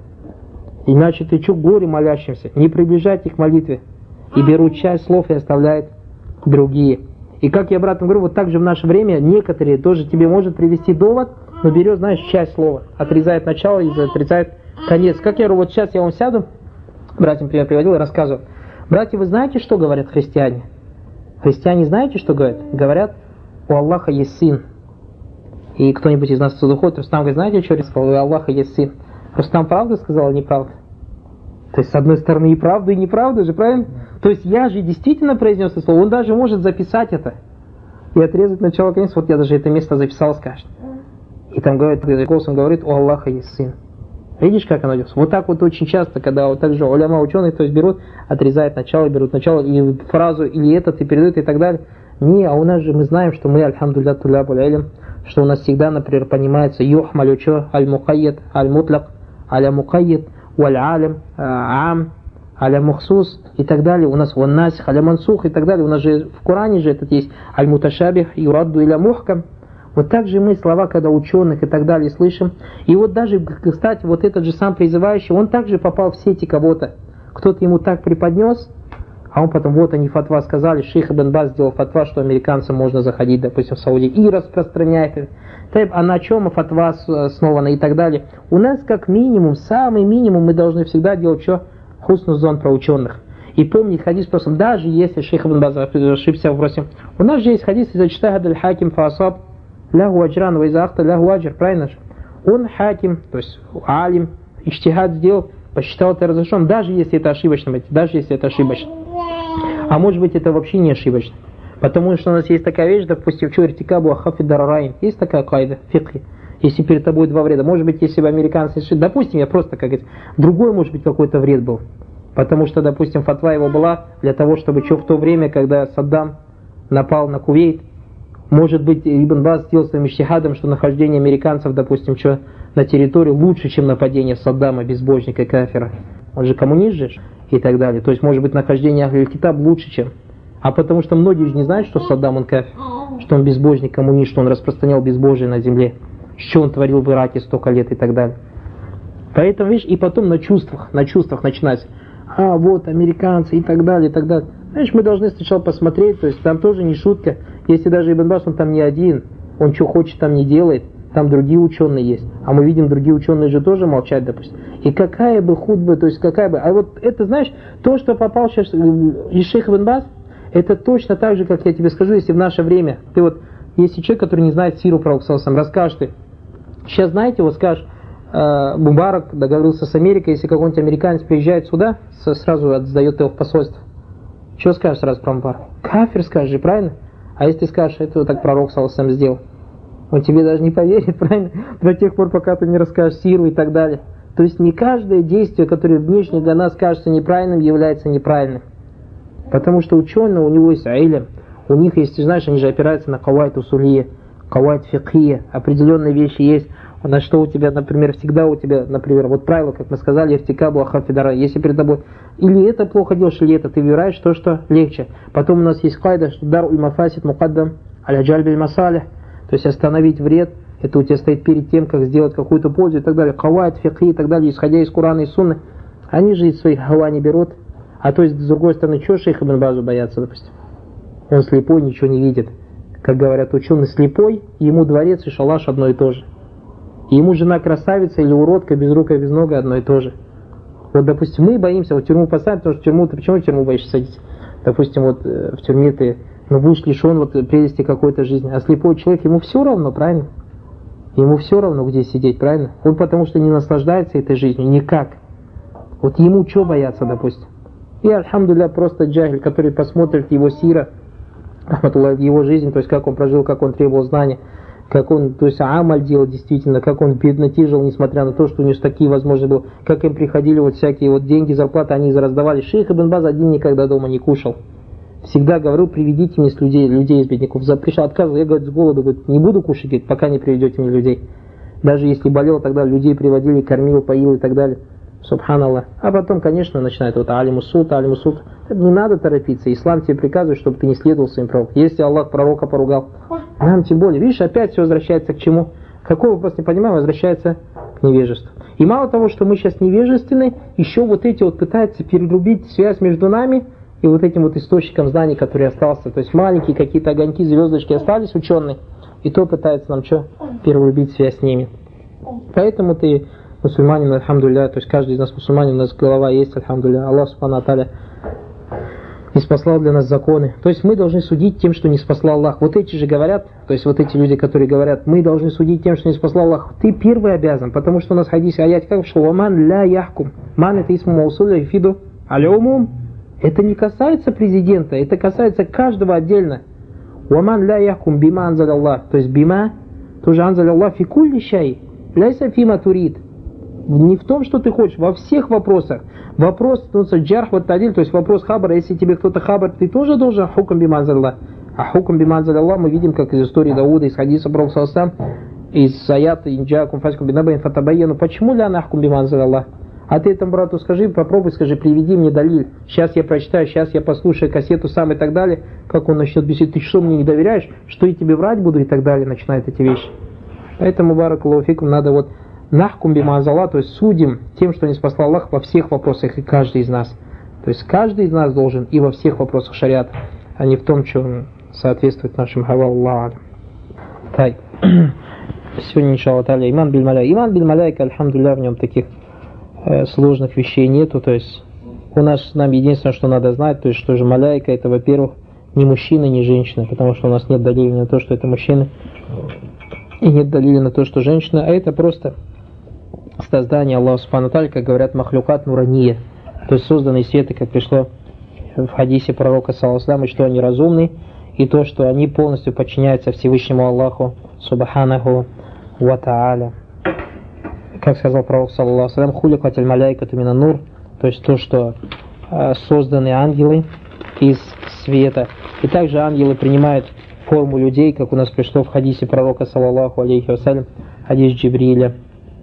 Иначе ты что, горе молящимся. Не приближайте к молитве. И берут часть слов и оставляют другие. И как я обратно говорю, вот так же в наше время некоторые тоже тебе может привести довод, но берет, знаешь, часть слова. Отрезает начало и отрезает конец. Как я говорю, вот сейчас я вам сяду, братьям пример приводил и рассказывал. Братья, вы знаете, что говорят христиане? Христиане знаете, что говорят? Говорят: у Аллаха есть сын. И кто-нибудь из нас отсюда ходит, Рустам говорит: знаете, что сказал? У Аллаха есть сын. Рустам правда сказал или неправда? То есть, с одной стороны, и правда, и неправда же, правильно? То есть я же действительно произнес это слово, он даже может записать это и отрезать начало конец. Вот я даже это место записал, скажет. И там говорит, голосом говорит, у Аллаха есть сын. Видишь, как оно идет? Вот так вот очень часто, когда вот так же уляма ученые, то есть берут, отрезают начало, берут начало, и фразу, или этот, и передают, и так далее. Не, а у нас же мы знаем, что мы, альхамдулилля, туля булялим, что у нас всегда, например, понимается юхмалю чо, аль-мукайят, аль-мутляк, аля-мукайят, валь-алим, ам, аля-мухсус, и так далее. У нас ван-насих, аля-мансух, и так далее. У нас же в Коране же этот есть аль-муташабих, юрадду иля мухкам. Вот так же мы слова, когда ученых и так далее слышим. И вот даже, кстати, вот этот же сам призывающий, он также попал в сети кого-то. Кто-то ему так преподнес, а он потом, вот они фатва сказали, шейх Ибн Баз сделал фатва, что американцам можно заходить, допустим, в Саудию, и распространяет. А на чем фатва основана и так далее. У нас как минимум, самый минимум, мы должны всегда делать что? Хусну зон про ученых. И помнить хадис просто, даже если шейх Ибн Баз ошибся в вопросе. У нас же есть хадис из Ачтахад аль-Хаким фаасаб, лягу аджран вайзахта лягу аджр, правильно же? Он хаким, то есть алим, иштихад сделал, посчитал это разрешенным, даже если это ошибочно, даже если это ошибочно. А может быть это вообще не ошибочно. Потому что у нас есть такая вещь, допустим, в чуртикабу ахафи дарарайн, есть такая кайда, фикхи, если перед тобой два вреда. Может быть, если бы американцы, допустим, я просто, как говорить, другой, может быть, какой-то вред был. Потому что, допустим, фатва его была для того, чтобы что в то время, когда Саддам напал на Кувейт, может быть, Ибн Баз сделал своим иштихадом, что нахождение американцев, допустим, что на территории лучше, чем нападение Саддама, безбожника, кафира. Он же коммунист же, и так далее. То есть, может быть, нахождение Ахль-Китаб лучше, чем... А потому что многие же не знают, что Саддам он кафир, что он безбожник, коммунист, что он распространял безбожие на земле, что он творил в Ираке столько лет и так далее. Поэтому, видишь, и потом на чувствах, на чувствах начинается. А, вот, американцы и так далее, и так далее. Знаешь, мы должны сначала посмотреть, то есть там тоже не шутка. Если даже Ибн Баз, он там не один, он что хочет, там не делает, там другие ученые есть. А мы видим, другие ученые же тоже молчат, допустим. И какая бы худба, то есть какая бы... А вот это, знаешь, то, что попал сейчас из шейх Ибн Баз, это точно так же, как я тебе скажу, если в наше время, ты вот, если человек, который не знает сиру пророка, расскажешь ты, сейчас знаете, вот скажешь, э, Мубарак договорился с Америкой, если какой-нибудь американец приезжает сюда, сразу отсдает его в посольство. Что скажешь сразу про Мубарак? Кафир скажешь, правильно? А если ты скажешь, это так пророк сам сделал, он тебе даже не поверит, правильно? До тех пор, пока ты не расскажешь сиру и так далее. То есть не каждое действие, которое внешне для нас кажется неправильным, является неправильным. Потому что ученые, у него есть айлям, у них есть, ты знаешь, они же опираются на кавайт усулия, кавайт фикхия, определенные вещи есть, на что у тебя, например, всегда у тебя, например, вот правило, как мы сказали, иртикабу ахафидара, если перед тобой или это плохо делаешь, или это, ты выбираешь то, что легче. Потом у нас есть кайда, что дар уль мафасид мукаддам аля джальбиль масалих, то есть остановить вред, это у тебя стоит перед тем, как сделать какую-то пользу и так далее, кавайт, фикхи и так далее, исходя из Курана и Сунны, они же из своих хава не берут. А то есть, с другой стороны, чего шейх Ибн Базу бояться, допустим? Он слепой, ничего не видит. Как говорят ученые, слепой, ему дворец и шалаш одно и то же. И ему жена красавица или уродка, безрукая, безногая одно и то же. Вот, допустим, мы боимся, вот тюрьму посадить, потому что в тюрьму, ты почему в тюрьму боишься садиться? Допустим, вот в тюрьме ты, ну, будешь лишен вот прелести какой-то жизни. А слепой человек, ему все равно, правильно? Ему все равно, где сидеть, правильно? Он потому что не наслаждается этой жизнью, никак. Вот ему что бояться, допустим? И, альхамдулилля, просто джахиль, который посмотрит его сира, в его жизнь, то есть как он прожил, как он требовал знания, как он, то есть амаль делал действительно, как он бедноти жил, несмотря на то, что у него такие возможности были, как им приходили вот всякие вот деньги, зарплаты, они раздавали. Шейх Ибн Баз один никогда дома не кушал. Всегда говорил, приведите мне с людей, людей из бедняков. Запрещал, отказывал, я, говорит, с голоду, говорит, не буду кушать, говорит, пока не приведете мне людей. Даже если болел, тогда людей приводили, кормил, поил и так далее. Субханаллах. А потом, конечно, начинает вот алиму суд, алиму суд. Не надо торопиться. Ислам тебе приказывает, чтобы ты не следовал своим пророкам. Если Аллах пророка поругал, нам тем более. Видишь, опять все возвращается к чему? Какой вопрос не понимаем, возвращается к невежеству. И мало того, что мы сейчас невежественны, еще вот эти вот пытаются перерубить связь между нами и вот этим вот источником знаний, который остался. То есть маленькие какие-то огоньки, звездочки остались, ученые, и то пытаются нам что? Перерубить связь с ними. Поэтому ты мусульманин, альхамдулилля, то есть каждый из нас мусульманин, у нас голова есть, альхамдулилля, Аллах субхану ва тааля не спаслал для нас законы. То есть мы должны судить тем, что не спаслал Аллах. Вот эти же говорят, то есть вот эти люди, которые говорят, мы должны судить тем, что не спаслал Аллах. Ты первый обязан, потому что у нас в хадисе аят как что «Ваман ля яхкум». Ман это исму маусуля и фиду аль-умум. Это не касается президента, это касается каждого отдельно. «Ваман ля яхкум бима анзаль Аллах». То есть бима, тоже анзаль Аллах фи кулли шай, ляйса фима турид. Не в том, что ты хочешь, во всех вопросах. Вопрос, ну, джарх вот тадиль, то есть вопрос хабара, если тебе кто-то хабар, ты тоже должен хукм бима анзаль Аллах. А хукм бима анзаль Аллах мы видим, как из истории Дауда, из хадиса Пророка саллаллаху алейхи ва саллям, из аята инджакум фаскум бинабайн фатабайяну. Почему ля нахкум бима анзаль Аллах? А ты этому брату скажи, попробуй, скажи, приведи мне далиль. Сейчас я прочитаю, сейчас я послушаю кассету сам и так далее. Как он начнет беседовать, ты что, мне не доверяешь? Что я тебе врать буду и так далее, начинает эти вещи. Поэтому, баракаллаху фикум, надо вот нахкум бима анзаль Аллах, то есть судим тем, что не спасал Аллах во всех вопросах, и каждый из нас. То есть каждый из нас должен и во всех вопросах шариата, а не в том, что соответствует нашим хава Аллаху. Так, сегодня, иншаллах та'аля, иман биль маляйка. Иман биль маляйка, альхамдулилля, в нем таких э, сложных вещей нету. То есть у нас, нам единственное, что надо знать, то есть что же маляйка, это, во-первых, не мужчина, не женщина, потому что у нас нет далили на то, что это мужчина, и нет далили на то, что женщина, а это просто создание Аллаха субхану ва тааля, как говорят, махлюкат нурания, то есть созданные светы, как пришло в хадисе пророка саллаллаху алейхи ва саллям, что они разумны, и то, что они полностью подчиняются Всевышнему Аллаху субханаху ва тааля. Как сказал пророк саллаллаху алейхи ва саллям, хуликатиль маляйкату мина нур, то есть то, что э, созданы ангелы из света. И также ангелы принимают форму людей, как у нас пришло в хадисе пророка саллаллаху алейхи ва саллям, хадис Джибриля,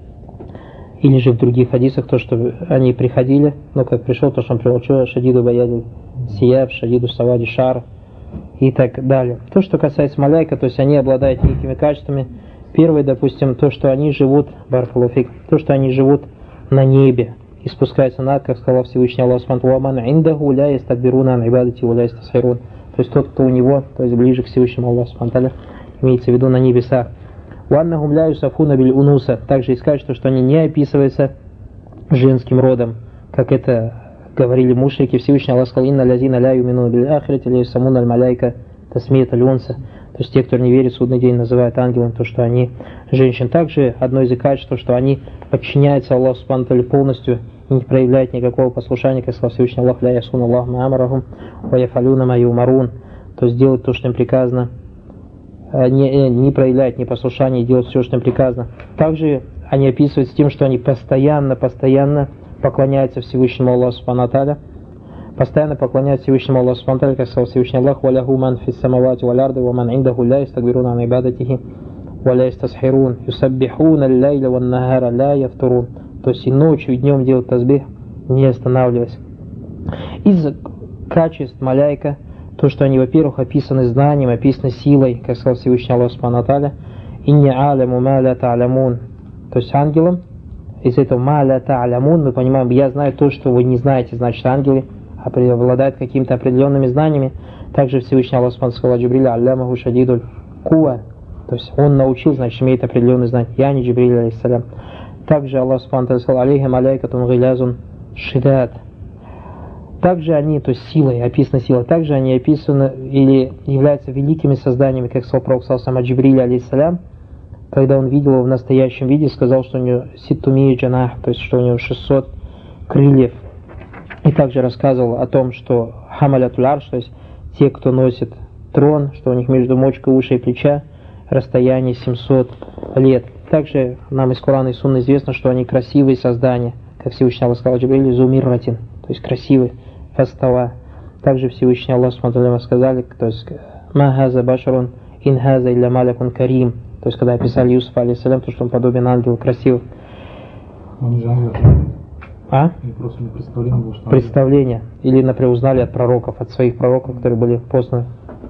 или же в других хадисах, то, что они приходили, но как пришел, то, что он приучил, шадиду баяди сияб, шадиду савади шар и так далее. То, что касается маляйка, то есть они обладают некими качествами. Первое, допустим, то, что они живут, баракаллаху, то, что они живут на небе и спускаются на ад, как сказал Всевышний Аллах субхану ва тааля, индаху ля ястакбируна ан ибадати ва ля ястасхирун. То есть тот, кто у него, то есть ближе к Всевышнему Аллаху субхану ва тааля, имеется в виду на небесах. Ваннахум ля юсафуна биль унуса. Также есть качество, что они не описываются женским родом, как это говорили мушрики. Всевышний Аллах сказал: инна лязина ля юмину биль ахирати ля юсамуна аль маляйка тасмият аль унса. То есть те, кто не верит в судный день, называют ангелами то, что они женщин. Также одно из их качеств, что они подчиняются Аллаху субхану ва тааля полностью и не проявляют никакого послушания, как сказал Всевышний Аллах: ля ясуна Аллах ма амарахум ва яфалюна ма юмарун. То есть делать то, что им приказано, не, не проявлять непослушание и делать все, что им приказано. Также они описываются тем, что они постоянно, постоянно поклоняются Всевышнему Аллаху субхану ва тааля, постоянно поклоняются Всевышнему Аллаху субхану ва тааля, как сказал Всевышний Аллах: «Валяху ман фис самавати валь арды, ва ман индаху ля ястакбируна ан ибадатихи, ва ля ястасхирун, юсаббихуна аль-лайля ван нахара ля яфтурун». То есть и ночью, и днем делают тазбих, не останавливаясь. Из качеств маляйка то, что они, во-первых, описаны знанием, описаны силой, как сказал Всевышний Аллах субхану ва тааля: «Инни аляму ма ля та'лямун». То есть ангелам, из этого ма ля та'лямун мы понимаем, я знаю то, что вы не знаете, значит ангелы обладают какими-то определенными знаниями. Также Всевышний Аллах субхану сказал Джибриля: аллямаху шадидуль куа. То есть он научил, значит имеет определенные знания. Я не Джибриль алейхиссалям. Также Аллах субхану ва тааля сказал: алейхим маляйкатун гилязун шидат. Также они, то есть силой, описана сила, также они описаны или являются великими созданиями, как сказал пророк саллаллаху алейхи Джибриль алейхиссалям, когда он видел его в настоящем виде, сказал, что у него ситтумия джанах, то есть что у него шестьсот крыльев. И также рассказывал о том, что хамалятуль арш, то есть те, кто носит трон, что у них между мочкой уши и плеча расстояние семьсот лет. Также нам из Корана и Сунны известно, что они красивые создания, как Всевышний Аллах сказал Джибрилю: зумирратин, то есть красивые, фастава. Также Всевышний Аллах смотрели, сказали, то есть ма хаза башарун ин хаза илля малякун карим. То есть когда описали Юсуфа алейхиссалям, то что он подобен ангелу красивый. Он же ангел. А? Или просто не представление было, что представление. Или, например, узнали от пророков, от своих пророков, которые были посланы.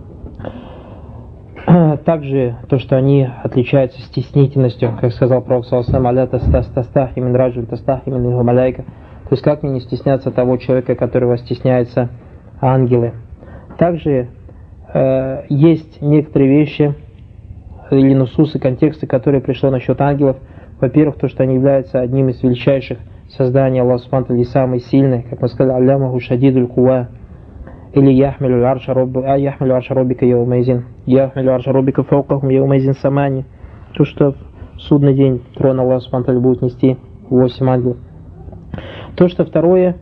Также то, что они отличаются стеснительностью, как сказал пророк саллаллаху алейхи ва саллям: то есть как мне не стесняться того человека, которого стесняются ангелы. Также э, есть некоторые вещи или нусусы, контексты, которые пришло насчет ангелов. Во-первых, то, что они являются одним из величайших созданий Аллаха субхану ва тааля, и самый сильный, как мы сказали: аллямаху шадидуль куа, или яхмилю арша роббика яумайзин, яхмилю арша роббика фаукахум яумайзин самани. То, что в судный день трон Аллаха субхану ва тааля будет нести восемь ангелов. То, что второе,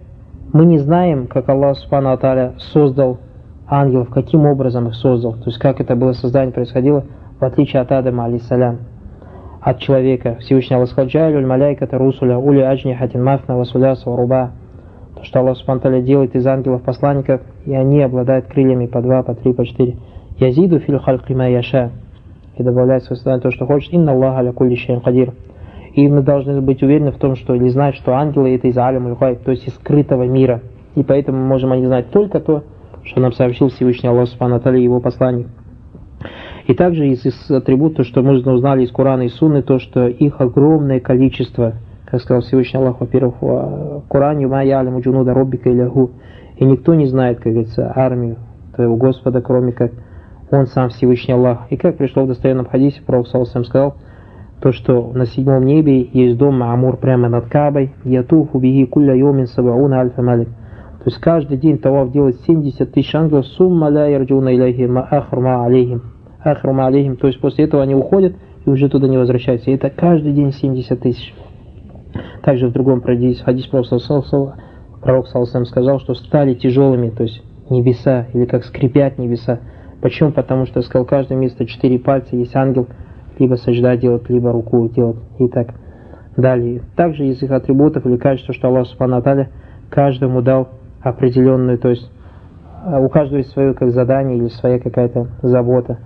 Мы не знаем, как Аллах Субхану ва Тааля создал ангелов, каким образом их создал, то есть как это было создание происходило, в отличие от Адама, алейхиссалям, от человека. Всевышний Аллах сказал: «Джа'алю аль-маляйката русуля ули аджнихатин мафна ва суляса ва руба». То, что Аллах Субхану ва Тааля делает из ангелов посланников, и они обладают крыльями по два, по три, по четыре. «Язиду фил хальки ма яша». И добавляет в свое создание то, что хочет. «Инна Аллаха ля кулли шайин кадир». И мы должны быть уверены в том, что, или знать, что ангелы это из алямуль гайб, то есть из скрытого мира. И поэтому мы можем о них знать только то, что нам сообщил Всевышний Аллах Субхану ва Тааля и его посланник. И также из, из атрибутов, что мы узнали из Корана и Сунны, то, что их огромное количество, как сказал Всевышний Аллах, во-первых, в Коране: «Ма я'ляму джунуда роббика илляху». И никто не знает, как говорится, армию твоего Господа, кроме как Он сам, Всевышний Аллах. И как пришло в достоверном хадисе, пророк саллаллаху алейхи ва саллям сказал, то, что на седьмом небе есть дом Маамур прямо над Каабой, ятуфу биги кулля йомин сабауна альфа малик. То есть каждый день таваф делает семьдесят тысяч ангелов, сумма ля ярджуна иляхи ма ахрума алейхим. Ахрума алейхим, то есть после этого они уходят и уже туда не возвращаются. И это каждый день семьдесят тысяч. Также в другом хадисе пророк саллаллаху алейхи ва саллям сказал, что стали тяжелыми, то есть небеса, или как скрипят небеса. Почему? Потому что, сказал, каждое место четыре пальца есть ангел, либо сажда делать, либо руку делать, и так далее. Также из их атрибутов или качества, что Аллах Субхану ва Тааля каждому дал определенную, то есть у каждого есть свое как задание или своя какая-то забота.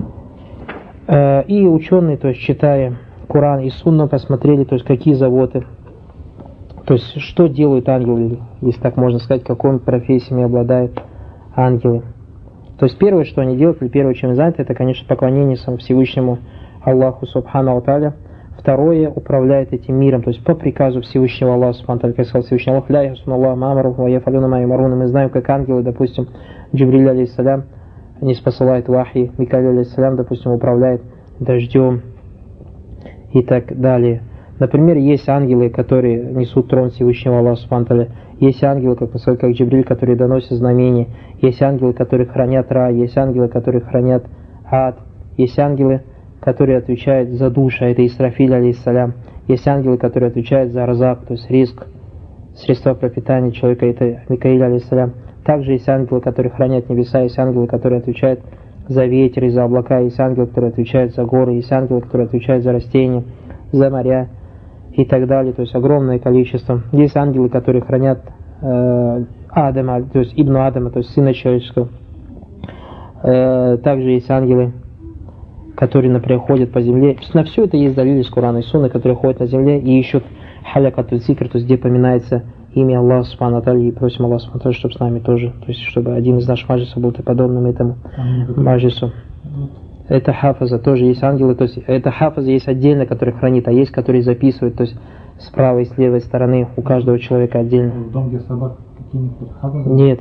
И ученые, то есть читая Коран и Сунну, посмотрели, то есть какие заботы, то есть что делают ангелы, если так можно сказать, какими профессиями обладают ангелы. То есть первое, что они делают, или первое, чем заняты, это, конечно, поклонение самому Всевышнему Аллаху Субхану ва Тааля. Второе, управляет этим миром, то есть по приказу Всевышнего Аллаха Субхану ва Тааля, как сказал Всевышний Аллах: «Ля яхсуна Аллаху ма амараху ва яфалюна ма юмаруна». Мы знаем, как ангелы, допустим, Джибриль алейхиссалям, не спосылает вахи, Микаиль алейхиссалям, допустим, управляет дождем и так далее. Например, есть ангелы, которые несут трон Всевышнего Аллаха Субхану ва Тааля. Есть ангелы, как мы сказали, как Джибриль, которые доносят знамения. Есть ангелы, которые хранят рай. Есть ангелы, которые хранят ад. Есть ангелы, которые отвечают за души, это Исрафиль алейхиссалям. Есть ангелы, которые отвечают за арзак, то есть риск, средства пропитания человека, это Микаиль алейхиссалям. Также есть ангелы, которые хранят небеса. Есть ангелы, которые отвечают за ветер и за облака. Есть ангелы, которые отвечают за горы. Есть ангелы, которые отвечают за растения, за моря и так далее, то есть огромное количество. Есть ангелы, которые хранят э, Адама, то есть Ибну Адама, то есть сына человеческого. Э, также есть ангелы, которые, например, ходят по земле. На все это есть далили из Корана и Сунны, которые ходят на земле и ищут халякату зикр, то есть где поминается имя Аллаха Субхану ва Тааля, и просим Аллаха Субхану ва Тааля, чтобы с нами тоже, то есть чтобы один из наших маджлисов был подобным этому маджлису. Это хафаза, тоже есть ангелы, то есть это хафаза есть отдельно, который хранит, а есть, который записывает, то есть с правой и с левой стороны у каждого человека отдельно. В дом, где собак, какие-нибудь хафазы? Нет.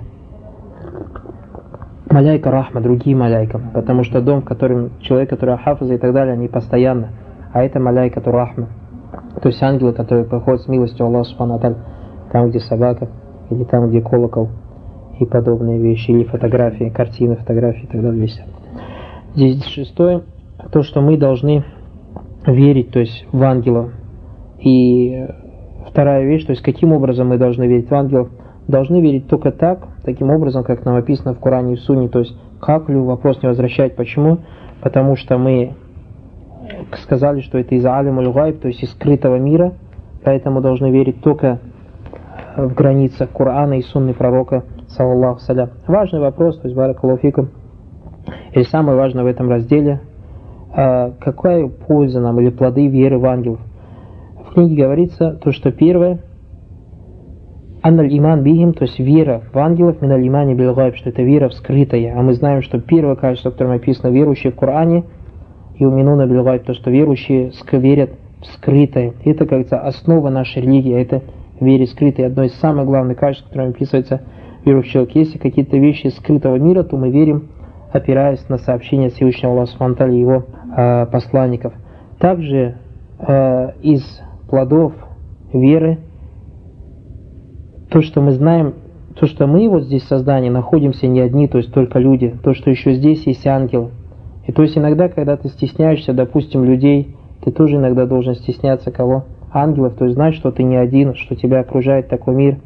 Маляйка рахма, другие маляйка, потому что дом, в котором человек, который хафаза и так далее, они постоянно, а это маляйка то рахма, то есть ангелы, которые приходят с милостью Аллаха Субхану ва Тааля, там, где собака, или там, где колокол и подобные вещи, или фотографии, картины, фотографии и так далее висят. Здесь шестое, то, что мы должны верить, то есть в ангелов. И вторая вещь, то есть каким образом мы должны верить в ангелов. Должны верить только так, таким образом, как нам описано в Коране и в Сунне, то есть как ли вопрос не возвращать. Почему? Потому что мы сказали, что это из алямуль гайб, то есть из скрытого мира, поэтому должны верить только в границах Корана и Сунны пророка, саллаллаху салям. Важный вопрос, то есть баракаллаху фикум. И самое важное в этом разделе, какая польза нам или плоды веры в ангелов. В книге говорится, то, что первое, анналь иман бихим, то есть вера в ангелов, миналь имани бил гайб, что это вера вскрытая. А мы знаем, что первое качество, в котором написано верующие в Коране, и уминуна бил гайб, то, что верующие верят в скрытое. Это, как говорится, основа нашей религии, это вере скрытой. Одно из самых главных качеств, которым описывается верующий человек. Если какие-то вещи скрытого мира, то мы верим, опираясь на сообщения Всевышнего Аллаха Субхану ва Тааля и его э, посланников. Также э, из плодов веры то, что мы знаем, то, что мы вот здесь в создании находимся не одни, то есть только люди, то, что еще здесь есть ангелы. И то есть иногда, когда ты стесняешься, допустим, людей, ты тоже иногда должен стесняться кого? Ангелов, то есть знать, что ты не один, что тебя окружает такой мир,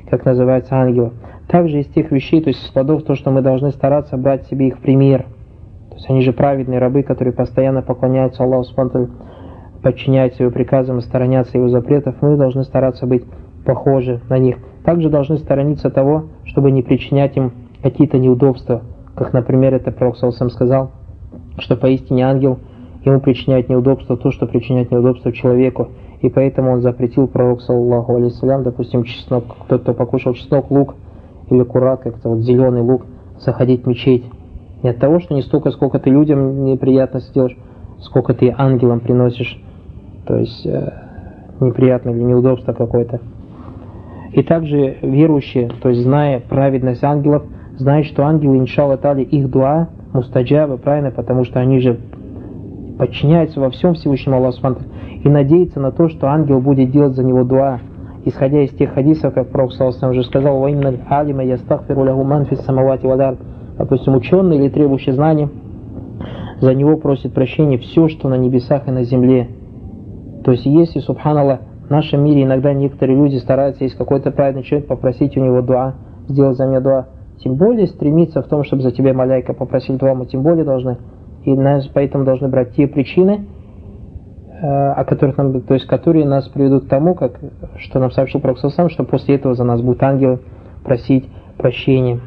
как называется, ангелов. Также из тех вещей, то есть из плодов, то, что мы должны стараться брать себе их пример. То есть они же праведные рабы, которые постоянно поклоняются Аллаху Субхану, подчиняются Его приказам и сторонятся Его запретов. Мы должны стараться быть похожи на них. Также должны сторониться того, чтобы не причинять им какие-то неудобства. Как, например, это Пророк саллаллаху алейхи ва саллям сказал, что поистине ангел, ему причиняет неудобства то, что причиняет неудобства человеку. И поэтому он запретил Пророк саллаллаху алейхи ва саллям, допустим, чеснок, кто-то покушал чеснок, лук или курак, как-то вот зеленый лук, заходить в мечеть. Не от того, что не столько, сколько ты людям неприятности делаешь, сколько ты ангелам приносишь, то есть э, неприятное или неудобство какое-то. И также верующие, то есть зная праведность ангелов, знают, что ангелы, иншалла тали, их дуа, мустаджаба, правильно, потому что они же подчиняются во всем Всевышнему Аллаху Субхану, и надеются на то, что ангел будет делать за него дуа. Исходя из тех хадисов, как Пророк саллаллаху алейхи ва саллям уже сказал, «Ва инналь алима ястагфиру лаху ман фис самавати валь ард». Допустим, ученый или требующий знаний, за него просит прощения все, что на небесах и на земле. То есть, если, субханаллах, в нашем мире иногда некоторые люди стараются, есть какой-то праведный человек, попросить у него дуа, сделать за меня дуа, тем более стремиться в том, чтобы за тебя маляйка попросил дуа, мы тем более должны. И нас поэтому должны брать те причины, о которых нам, то есть, которые нас приведут к тому, как, что нам сообщил Пророк саллаллаху алейхи ва саллям, что после этого за нас будут ангелы просить прощения.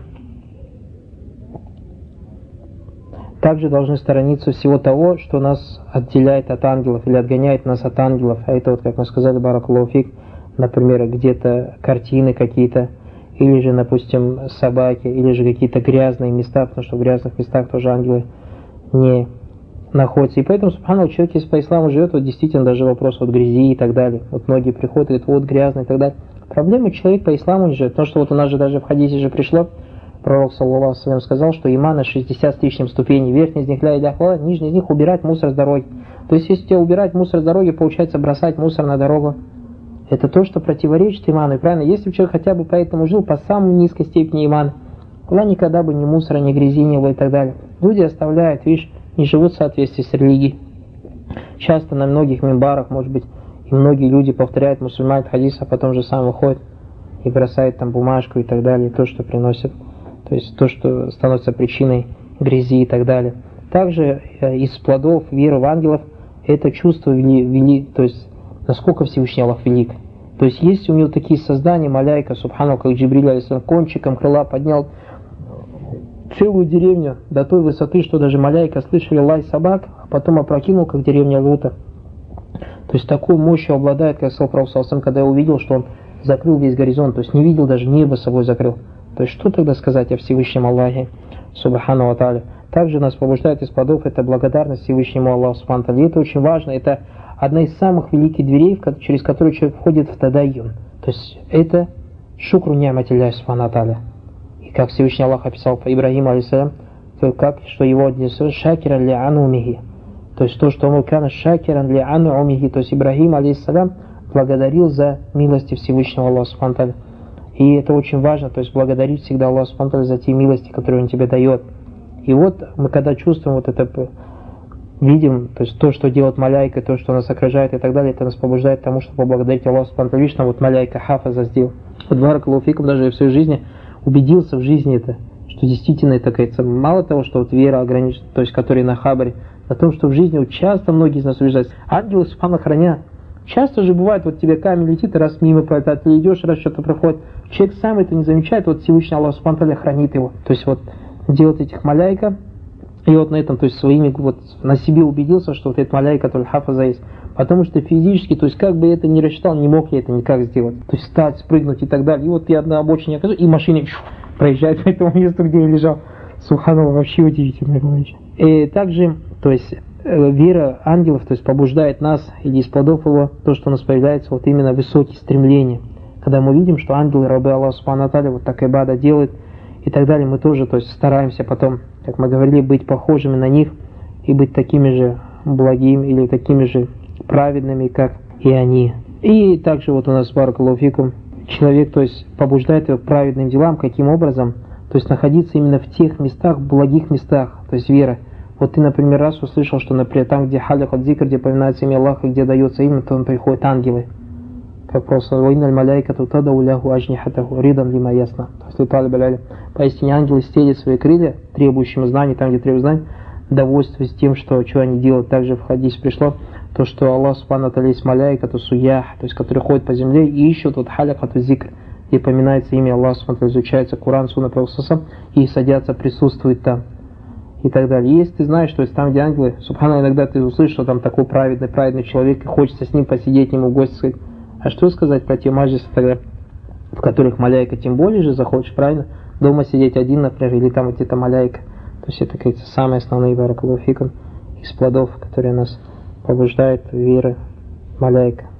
Также должны сторониться всего того, что нас отделяет от ангелов или отгоняет нас от ангелов. А это вот, как мы сказали, баракаллаху фик, например, где-то картины какие-то, или же, допустим, собаки, или же какие-то грязные места, потому что в грязных местах тоже ангелы не находятся. И поэтому, субханаллах, человек, если по исламу живет, вот действительно даже вопрос вот грязи и так далее. Вот многие приходят и говорят, вот грязно и так далее. Проблема, человек по исламу не живет, потому что вот у нас же даже в хадисе же пришло, Пророк саллаллаху алейхи ва саллям сказал, что имана шестьдесят с лишним ступеней, верхний из них ля иляха илlallah, нижний из них убирать мусор с дороги. То есть, если тебе убирать мусор с дороги, получается бросать мусор на дорогу. Это то, что противоречит иману. И правильно, если бы человек хотя бы поэтому жил по самой низкой степени имана, Allah никогда бы ни мусора, ни грязи не было и так далее. Люди оставляют, видишь, не живут в соответствии с религией. Часто на многих мимбарах, может быть, и многие люди повторяют мусульман хадис, а потом же сам выходит и бросает там бумажку и так далее, то, что приносит. То есть то, что становится причиной грязи и так далее. Также из плодов веры в ангелов это чувство вели, вели, то есть насколько Всевышний Аллах велик. То есть есть у него такие создания, маляйка, субхану, как Джибриль алейхиссалям, кончиком крыла поднял целую деревню до той высоты, что даже маляйка слышали лай собак, а потом опрокинул, как деревня Лута. То есть такой мощью обладает, как сказал Пророк саллаллаху алейхи ва саллям, когда я увидел, что он закрыл весь горизонт, то есть не видел, даже небо собой закрыл. То есть что тогда сказать о Всевышнем Аллахе, субхану ва тааля? Также нас побуждает из плодов это благодарность Всевышнему Аллаху, субхану ва тааля. И это очень важно, это одна из самых великих дверей, через которую человек входит в тадайюн. То есть это шукру ни'матилляхи, субхану ва тааля. И как Всевышний Аллах описал по Ибрахиму алейхиссалям, как, что его отнесет шакиран ли анумихи. То есть то, что он кана шакиран ли анумихи, то есть Ибрахим алейхиссалям благодарил за милости Всевышнего Аллаха, субхану ва тааля. И это очень важно, то есть благодарить всегда Аллаха субхану ва тааля за те милости, которые Он тебе дает. И вот мы когда чувствуем вот это, видим, то есть то, что делает маляйка, то, что нас окружает и так далее, это нас побуждает к тому, чтобы поблагодарить Аллаху субхану ва тааля. Видишь, вот маляйка хафаза сделал. Вот баракаллаху фикум, даже я в своей жизни убедился в жизни это, что действительно это, кажется, мало того, что вот вера ограничена, то есть которая на хабаре, о том, что в жизни вот часто многие из нас убеждаются. Ангелы субхану хранят. Часто же бывает, вот тебе камень летит, раз мимо пролетает, ты идешь, раз что-то проходит. Человек сам это не замечает, вот Всевышний Аллах субхану тааля хранит его. То есть вот делает этих маляйка, и вот на этом, то есть своими, вот на себе убедился, что вот эта маляйка, который хафаза есть. Потому что физически, то есть как бы я это не рассчитал, не мог я это никак сделать. То есть встать, спрыгнуть и так далее. И вот я на обочине окажусь, и машина проезжает по этому месту, где я лежал. Субханаллах, вообще удивительная вещь. И также, то есть вера ангелов, то есть побуждает нас, или из плодов его, то, что у нас появляется вот именно высокие стремления. Когда мы видим, что ангелы, рабы Аллаха субхану ва тааля, вот так ибада делают и так далее, мы тоже, то есть стараемся потом, как мы говорили, быть похожими на них и быть такими же благими или такими же праведными, как и они. И также вот у нас баракаллаху фикум, человек, то есть побуждает его к праведным делам, каким образом? То есть находиться именно в тех местах, в благих местах, то есть вера. Вот ты, например, раз услышал, что, например, там, где халях от зикр, где поминается имя Аллаха, где дается имя, то он приходят ангелы. как просто «Ваинналь маляйкату тадау ляху ажнихатаху ридан лима ясна». То есть «Луталиб аляля». Поистине ангелы стелят свои крылья, требующим знаний, там, где требуют знаний, довольствуясь тем, что, что они делают. Также в хадисе пришло то, что Аллах субхану ва тааля есть маляйкату суях, то есть которые ходят по земле и ищут вот халякату зикр, где поминается имя Аллаха субхану ва тааля, изучается Коран, Сунна Пророка, и садятся, присутствуют там. И так далее. Если ты знаешь, то есть там, где ангелы, субхана, иногда ты услышишь, что там такой праведный, праведный человек, и хочется с ним посидеть, ему в гости сказать. А что сказать про те маджлисы тогда, в которых маляйка тем более же захочешь, правильно? Дома сидеть один, например, или там где-то маляйка. То есть это, как самые основные баракаллаху фикум из плодов, которые нас побуждают веры маляйка.